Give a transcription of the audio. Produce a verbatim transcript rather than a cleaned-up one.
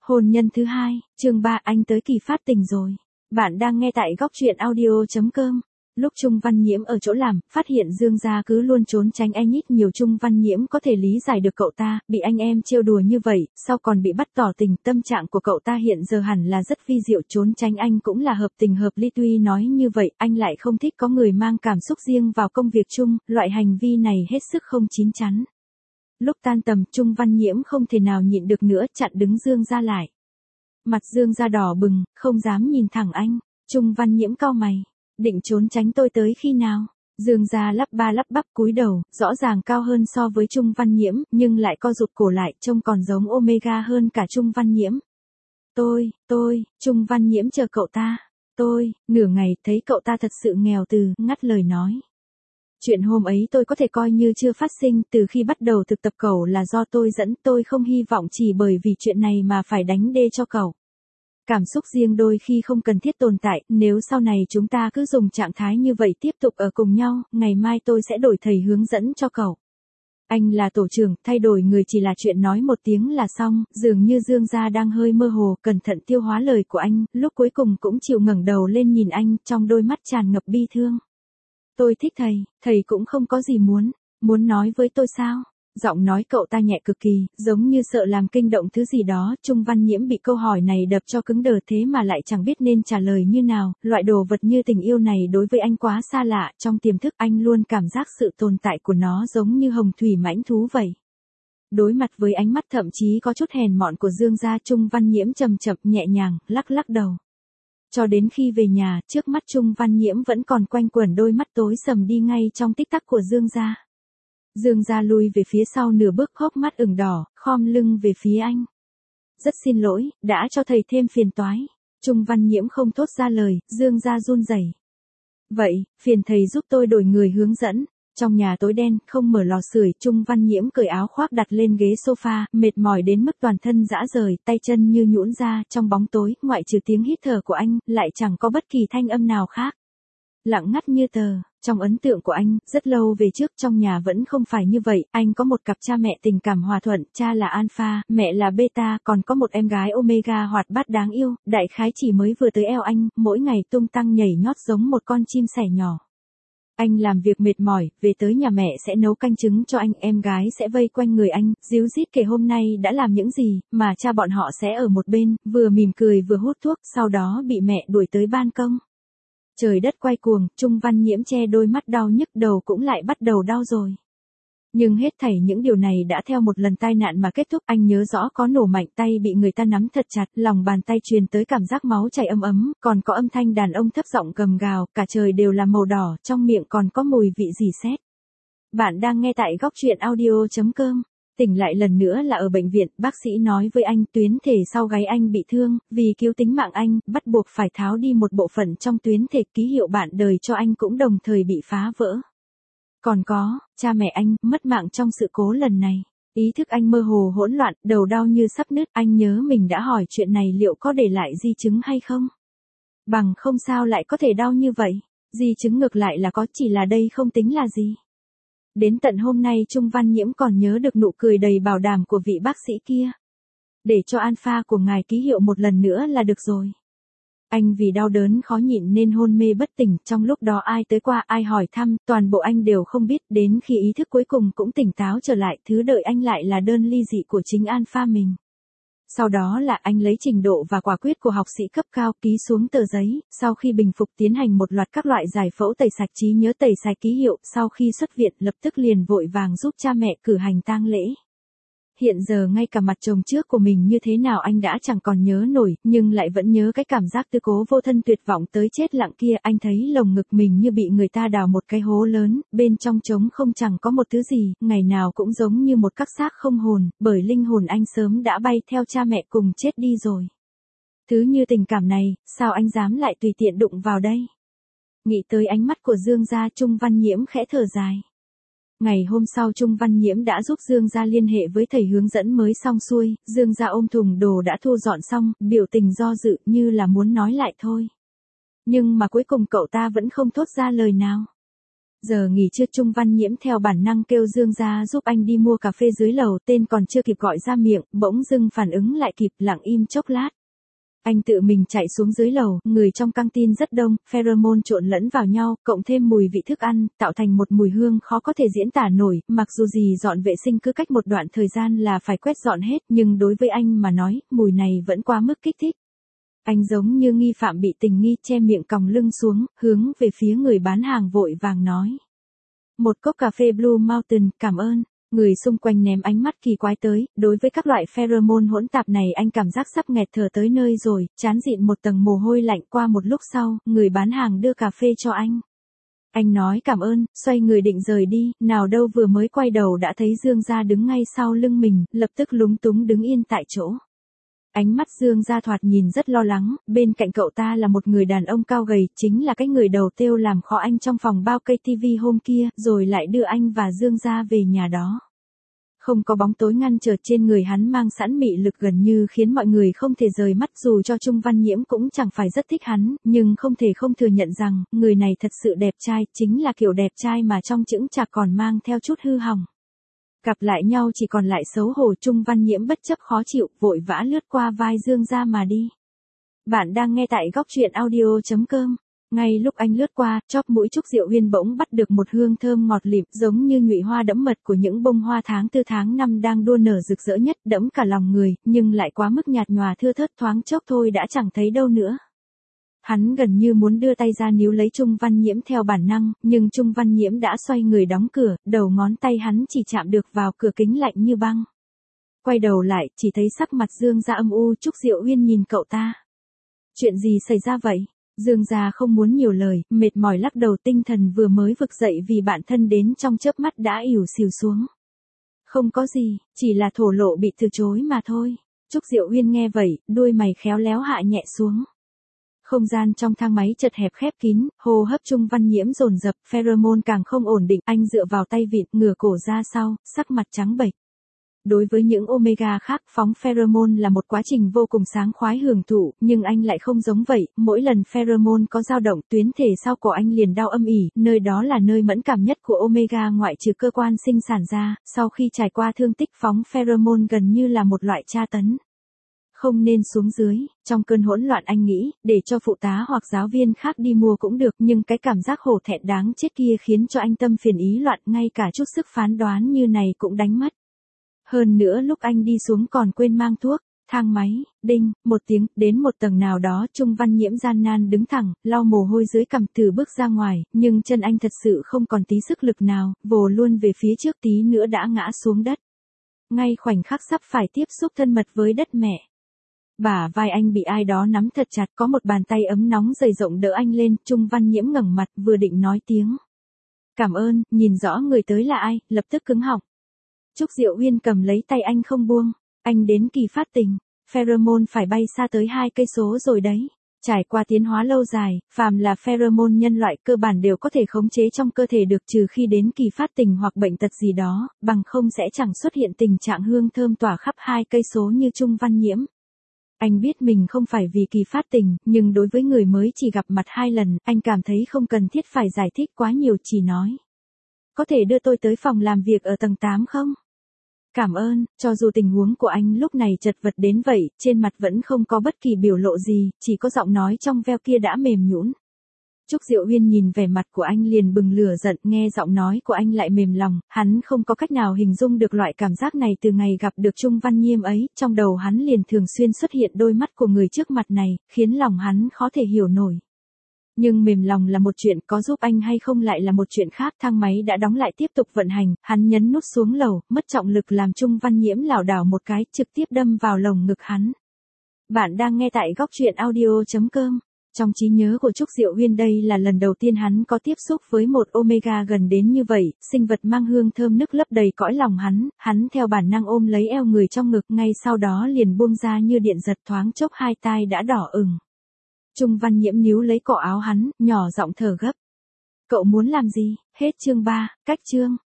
Hôn nhân thứ hai, chương ba anh tới kỳ phát tình rồi. Bạn đang nghe tại góc truyện audio chấm com. Lúc Trung Văn Nhiễm ở chỗ làm, phát hiện Dương gia cứ luôn trốn tránh anh ít nhiều. Trung Văn Nhiễm có thể lý giải được cậu ta, bị anh em trêu đùa như vậy, sau còn bị bắt tỏ tình. Tâm trạng của cậu ta hiện giờ hẳn là rất vi diệu, trốn tránh anh cũng là hợp tình hợp lý. Tuy nói như vậy, anh lại không thích có người mang cảm xúc riêng vào công việc chung, loại hành vi này hết sức không chín chắn. Lúc tan tầm, Trung Văn Nhiễm không thể nào nhịn được nữa, chặn đứng Dương gia lại. Mặt Dương gia đỏ bừng, không dám nhìn thẳng anh. Trung Văn Nhiễm cau mày, định trốn tránh tôi tới khi nào? Dương gia lắp ba lắp bắp cúi đầu, rõ ràng cao hơn so với Trung Văn Nhiễm, nhưng lại co rụt cổ lại, trông còn giống Omega hơn cả Trung Văn Nhiễm. Tôi, tôi, Trung Văn Nhiễm chờ cậu ta. Tôi, nửa ngày, thấy cậu ta thật sự nghèo từ, ngắt lời nói. Chuyện hôm ấy tôi có thể coi như chưa phát sinh, từ khi bắt đầu thực tập cậu là do tôi dẫn, tôi không hy vọng chỉ bởi vì chuyện này mà phải đánh đê cho cậu. Cảm xúc riêng đôi khi không cần thiết tồn tại, nếu sau này chúng ta cứ dùng trạng thái như vậy tiếp tục ở cùng nhau, ngày mai tôi sẽ đổi thầy hướng dẫn cho cậu. Anh là tổ trưởng, thay đổi người chỉ là chuyện nói một tiếng là xong, dường như Dương gia đang hơi mơ hồ, cẩn thận tiêu hóa lời của anh, lúc cuối cùng cũng chịu ngẩng đầu lên nhìn anh, trong đôi mắt tràn ngập bi thương. Tôi thích thầy, thầy cũng không có gì muốn, muốn nói với tôi sao? Giọng nói cậu ta nhẹ cực kỳ, giống như sợ làm kinh động thứ gì đó. Trung Văn Nhiễm bị câu hỏi này đập cho cứng đờ, thế mà lại chẳng biết nên trả lời như nào. Loại đồ vật như tình yêu này đối với anh quá xa lạ, trong tiềm thức anh luôn cảm giác sự tồn tại của nó giống như hồng thủy mãnh thú vậy. Đối mặt với ánh mắt thậm chí có chút hèn mọn của Dương gia, Trung Văn Nhiễm chậm chậm nhẹ nhàng, lắc lắc đầu. Cho đến khi về nhà, trước mắt Trung Văn Nhiễm vẫn còn quanh quẩn đôi mắt tối sầm đi ngay trong tích tắc của Dương gia. Dương gia lui về phía sau nửa bước, hốc mắt ửng đỏ, khom lưng về phía anh. Rất xin lỗi, đã cho thầy thêm phiền toái. Trung Văn Nhiễm không thốt ra lời, Dương gia run rẩy. Vậy, phiền thầy giúp tôi đổi người hướng dẫn. Trong nhà tối đen, không mở lò sưởi, Trung Văn Nhiễm cởi áo khoác đặt lên ghế sofa, mệt mỏi đến mức toàn thân rã rời, tay chân như nhũn ra. Trong bóng tối, ngoại trừ tiếng hít thở của anh, lại chẳng có bất kỳ thanh âm nào khác. Lặng ngắt như tờ. Trong ấn tượng của anh, rất lâu về trước trong nhà vẫn không phải như vậy, anh có một cặp cha mẹ tình cảm hòa thuận, cha là Alpha, mẹ là Beta, còn có một em gái Omega hoạt bát đáng yêu, đại khái chỉ mới vừa tới eo anh, mỗi ngày tung tăng nhảy nhót giống một con chim sẻ nhỏ. Anh làm việc mệt mỏi, về tới nhà mẹ sẽ nấu canh trứng cho anh, em gái sẽ vây quanh người anh, díu dít kể hôm nay đã làm những gì, mà cha bọn họ sẽ ở một bên, vừa mỉm cười vừa hút thuốc, sau đó bị mẹ đuổi tới ban công. Trời đất quay cuồng, Trung Văn Nhiễm che đôi mắt đau nhức, đầu cũng lại bắt đầu đau rồi. Nhưng hết thảy những điều này đã theo một lần tai nạn mà kết thúc. Anh nhớ rõ có nổ mạnh, tay bị người ta nắm thật chặt, lòng bàn tay truyền tới cảm giác máu chảy ấm ấm, còn có âm thanh đàn ông thấp giọng gầm gào, cả trời đều là màu đỏ, trong miệng còn có mùi vị rỉ sét. Bạn đang nghe tại góc truyện audio chấm com. Tỉnh lại lần nữa là ở bệnh viện, bác sĩ nói với anh tuyến thể sau gáy anh bị thương, vì cứu tính mạng anh, bắt buộc phải tháo đi một bộ phận trong tuyến thể, ký hiệu bạn đời cho anh cũng đồng thời bị phá vỡ. Còn có, cha mẹ anh, mất mạng trong sự cố lần này. Ý thức anh mơ hồ hỗn loạn, đầu đau như sắp nứt, anh nhớ mình đã hỏi chuyện này liệu có để lại di chứng hay không? Bằng không sao lại có thể đau như vậy, di chứng ngược lại là có, chỉ là đây không tính là gì. Đến tận hôm nay Trung Văn Nhiễm còn nhớ được nụ cười đầy bảo đảm của vị bác sĩ kia. Để cho Alpha của ngài ký hiệu một lần nữa là được rồi. Anh vì đau đớn khó nhịn nên hôn mê bất tỉnh, trong lúc đó ai tới qua ai hỏi thăm, toàn bộ anh đều không biết, đến khi ý thức cuối cùng cũng tỉnh táo trở lại, thứ đợi anh lại là đơn ly dị của chính Alpha mình. Sau đó là anh lấy trình độ và quả quyết của học sĩ cấp cao ký xuống tờ giấy, sau khi bình phục tiến hành một loạt các loại giải phẫu tẩy sạch trí nhớ, tẩy sạch ký hiệu, sau khi xuất viện lập tức liền vội vàng giúp cha mẹ cử hành tang lễ. Hiện giờ ngay cả mặt chồng trước của mình như thế nào anh đã chẳng còn nhớ nổi, nhưng lại vẫn nhớ cái cảm giác tư cố vô thân tuyệt vọng tới chết lặng kia. Anh thấy lồng ngực mình như bị người ta đào một cái hố lớn, bên trong trống không chẳng có một thứ gì, ngày nào cũng giống như một các xác không hồn, bởi linh hồn anh sớm đã bay theo cha mẹ cùng chết đi rồi. Thứ như tình cảm này, sao anh dám lại tùy tiện đụng vào đây? Nghĩ tới ánh mắt của Dương gia, Trung Văn Nhiễm khẽ thở dài. Ngày hôm sau Trung Văn Nhiễm đã giúp Dương gia liên hệ với thầy hướng dẫn mới xong xuôi, Dương gia ôm thùng đồ đã thu dọn xong, biểu tình do dự như là muốn nói lại thôi. Nhưng mà cuối cùng cậu ta vẫn không thốt ra lời nào. Giờ nghỉ trưa Trung Văn Nhiễm theo bản năng kêu Dương gia giúp anh đi mua cà phê dưới lầu, tên còn chưa kịp gọi ra miệng, bỗng dưng phản ứng lại kịp, lặng im chốc lát. Anh tự mình chạy xuống dưới lầu, người trong căng tin rất đông, pheromone trộn lẫn vào nhau, cộng thêm mùi vị thức ăn, tạo thành một mùi hương khó có thể diễn tả nổi, mặc dù gì dọn vệ sinh cứ cách một đoạn thời gian là phải quét dọn hết, nhưng đối với anh mà nói, mùi này vẫn quá mức kích thích. Anh giống như nghi phạm bị tình nghi, che miệng còng lưng xuống, hướng về phía người bán hàng vội vàng nói. Một cốc cà phê Blue Mountain, cảm ơn. Người xung quanh ném ánh mắt kỳ quái tới, đối với các loại pheromone hỗn tạp này anh cảm giác sắp nghẹt thở tới nơi rồi, chán dịn một tầng mồ hôi lạnh. Qua một lúc sau, người bán hàng đưa cà phê cho anh. Anh nói cảm ơn, xoay người định rời đi, nào đâu vừa mới quay đầu đã thấy Dương gia đứng ngay sau lưng mình, lập tức lúng túng đứng yên tại chỗ. Ánh mắt Dương gia thoạt nhìn rất lo lắng, bên cạnh cậu ta là một người đàn ông cao gầy, chính là cái người đầu tiêu làm khó anh trong phòng bao cây tivi hôm kia, rồi lại đưa anh và Dương gia về nhà đó. Không có bóng tối ngăn trở trên người hắn mang sẵn mị lực gần như khiến mọi người không thể rời mắt, dù cho Trung Văn Nhiễm cũng chẳng phải rất thích hắn, nhưng không thể không thừa nhận rằng, người này thật sự đẹp trai, chính là kiểu đẹp trai mà trong chững chạc còn mang theo chút hư hỏng. Gặp lại nhau chỉ còn lại xấu hổ. Trung Văn Nhiễm bất chấp khó chịu, vội vã lướt qua vai Dương gia mà đi. Bạn đang nghe tại góc truyện audio chấm com. Ngay lúc anh lướt qua, chóp mũi Trúc Diệu Huyên bỗng bắt được một hương thơm ngọt lịm, giống như nhụy hoa đẫm mật của những bông hoa tháng tư tháng năm đang đua nở rực rỡ nhất, đẫm cả lòng người, nhưng lại quá mức nhạt nhòa thưa thớt, thoáng chốc thôi đã chẳng thấy đâu nữa. Hắn gần như muốn đưa tay ra níu lấy Trung Văn Nhiễm theo bản năng, nhưng Trung Văn Nhiễm đã xoay người đóng cửa, đầu ngón tay hắn chỉ chạm được vào cửa kính lạnh như băng. Quay đầu lại, chỉ thấy sắc mặt Dương gia âm u. Trúc Diệu Huyên nhìn cậu ta. Chuyện gì xảy ra vậy? Dương gia không muốn nhiều lời, mệt mỏi lắc đầu, tinh thần vừa mới vực dậy vì bạn thân đến trong chớp mắt đã ỉu xìu xuống. Không có gì, chỉ là thổ lộ bị từ chối mà thôi. Trúc Diệu Huyên nghe vậy, đuôi mày khéo léo hạ nhẹ xuống. Không gian trong thang máy chật hẹp khép kín, hô hấp Trung Văn Nhiễm dồn dập, pheromone càng không ổn định, anh dựa vào tay vịn, ngửa cổ ra sau, sắc mặt trắng bệch. Đối với những omega khác, phóng pheromone là một quá trình vô cùng sáng khoái hưởng thụ, nhưng anh lại không giống vậy, mỗi lần pheromone có dao động, tuyến thể sau cổ anh liền đau âm ỉ, nơi đó là nơi mẫn cảm nhất của omega ngoại trừ cơ quan sinh sản ra, sau khi trải qua thương tích phóng pheromone gần như là một loại tra tấn. Không nên xuống dưới, trong cơn hỗn loạn anh nghĩ, để cho phụ tá hoặc giáo viên khác đi mua cũng được, nhưng cái cảm giác hổ thẹn đáng chết kia khiến cho anh tâm phiền ý loạn, ngay cả chút sức phán đoán như này cũng đánh mất. Hơn nữa lúc anh đi xuống còn quên mang thuốc. Thang máy, đinh, một tiếng, đến một tầng nào đó Trung Văn Nhiễm gian nan đứng thẳng, lau mồ hôi dưới cằm từ bước ra ngoài, nhưng chân anh thật sự không còn tí sức lực nào, vồ luôn về phía trước tí nữa đã ngã xuống đất. Ngay khoảnh khắc sắp phải tiếp xúc thân mật với đất mẹ. Bả vai anh bị ai đó nắm thật chặt, có một bàn tay ấm nóng dày rộng đỡ anh lên, Trung Văn Nhiễm ngẩng mặt vừa định nói tiếng cảm ơn, nhìn rõ người tới là ai, lập tức cứng họng. Trúc Diệu Huyên cầm lấy tay anh không buông, anh đến kỳ phát tình, pheromone phải bay xa tới hai cây số rồi đấy. Trải qua tiến hóa lâu dài, phàm là pheromone nhân loại cơ bản đều có thể khống chế trong cơ thể được, trừ khi đến kỳ phát tình hoặc bệnh tật gì đó, bằng không sẽ chẳng xuất hiện tình trạng hương thơm tỏa khắp hai cây số như Trung Văn Nhiễm. Anh biết mình không phải vì kỳ phát tình, nhưng đối với người mới chỉ gặp mặt hai lần, anh cảm thấy không cần thiết phải giải thích quá nhiều, chỉ nói. Có thể đưa tôi tới phòng làm việc ở tầng tám không? Cảm ơn. Cho dù tình huống của anh lúc này chật vật đến vậy, trên mặt vẫn không có bất kỳ biểu lộ gì, chỉ có giọng nói trong veo kia đã mềm nhũn. Trúc Diệu Huyên nhìn vẻ mặt của anh liền bừng lửa giận, nghe giọng nói của anh lại mềm lòng, hắn không có cách nào hình dung được loại cảm giác này từ ngày gặp được Trung Văn Nhiễm ấy, trong đầu hắn liền thường xuyên xuất hiện đôi mắt của người trước mặt này, khiến lòng hắn khó thể hiểu nổi. Nhưng mềm lòng là một chuyện, có giúp anh hay không lại là một chuyện khác. Thang máy đã đóng lại tiếp tục vận hành, hắn nhấn nút xuống lầu, mất trọng lực làm Trung Văn Nhiễm lảo đảo một cái, trực tiếp đâm vào lồng ngực hắn. Bạn đang nghe tại góc truyện audio chấm com. Trong trí nhớ của Trúc Diệu Huyên đây là lần đầu tiên hắn có tiếp xúc với một omega gần đến như vậy, sinh vật mang hương thơm nức lấp đầy cõi lòng hắn, hắn theo bản năng ôm lấy eo người trong ngực, ngay sau đó liền buông ra như điện giật, thoáng chốc hai tai đã đỏ ửng. Trung Văn Nhiễm níu lấy cổ áo hắn, nhỏ giọng thở gấp. Cậu muốn làm gì? Hết chương ba, cách chương.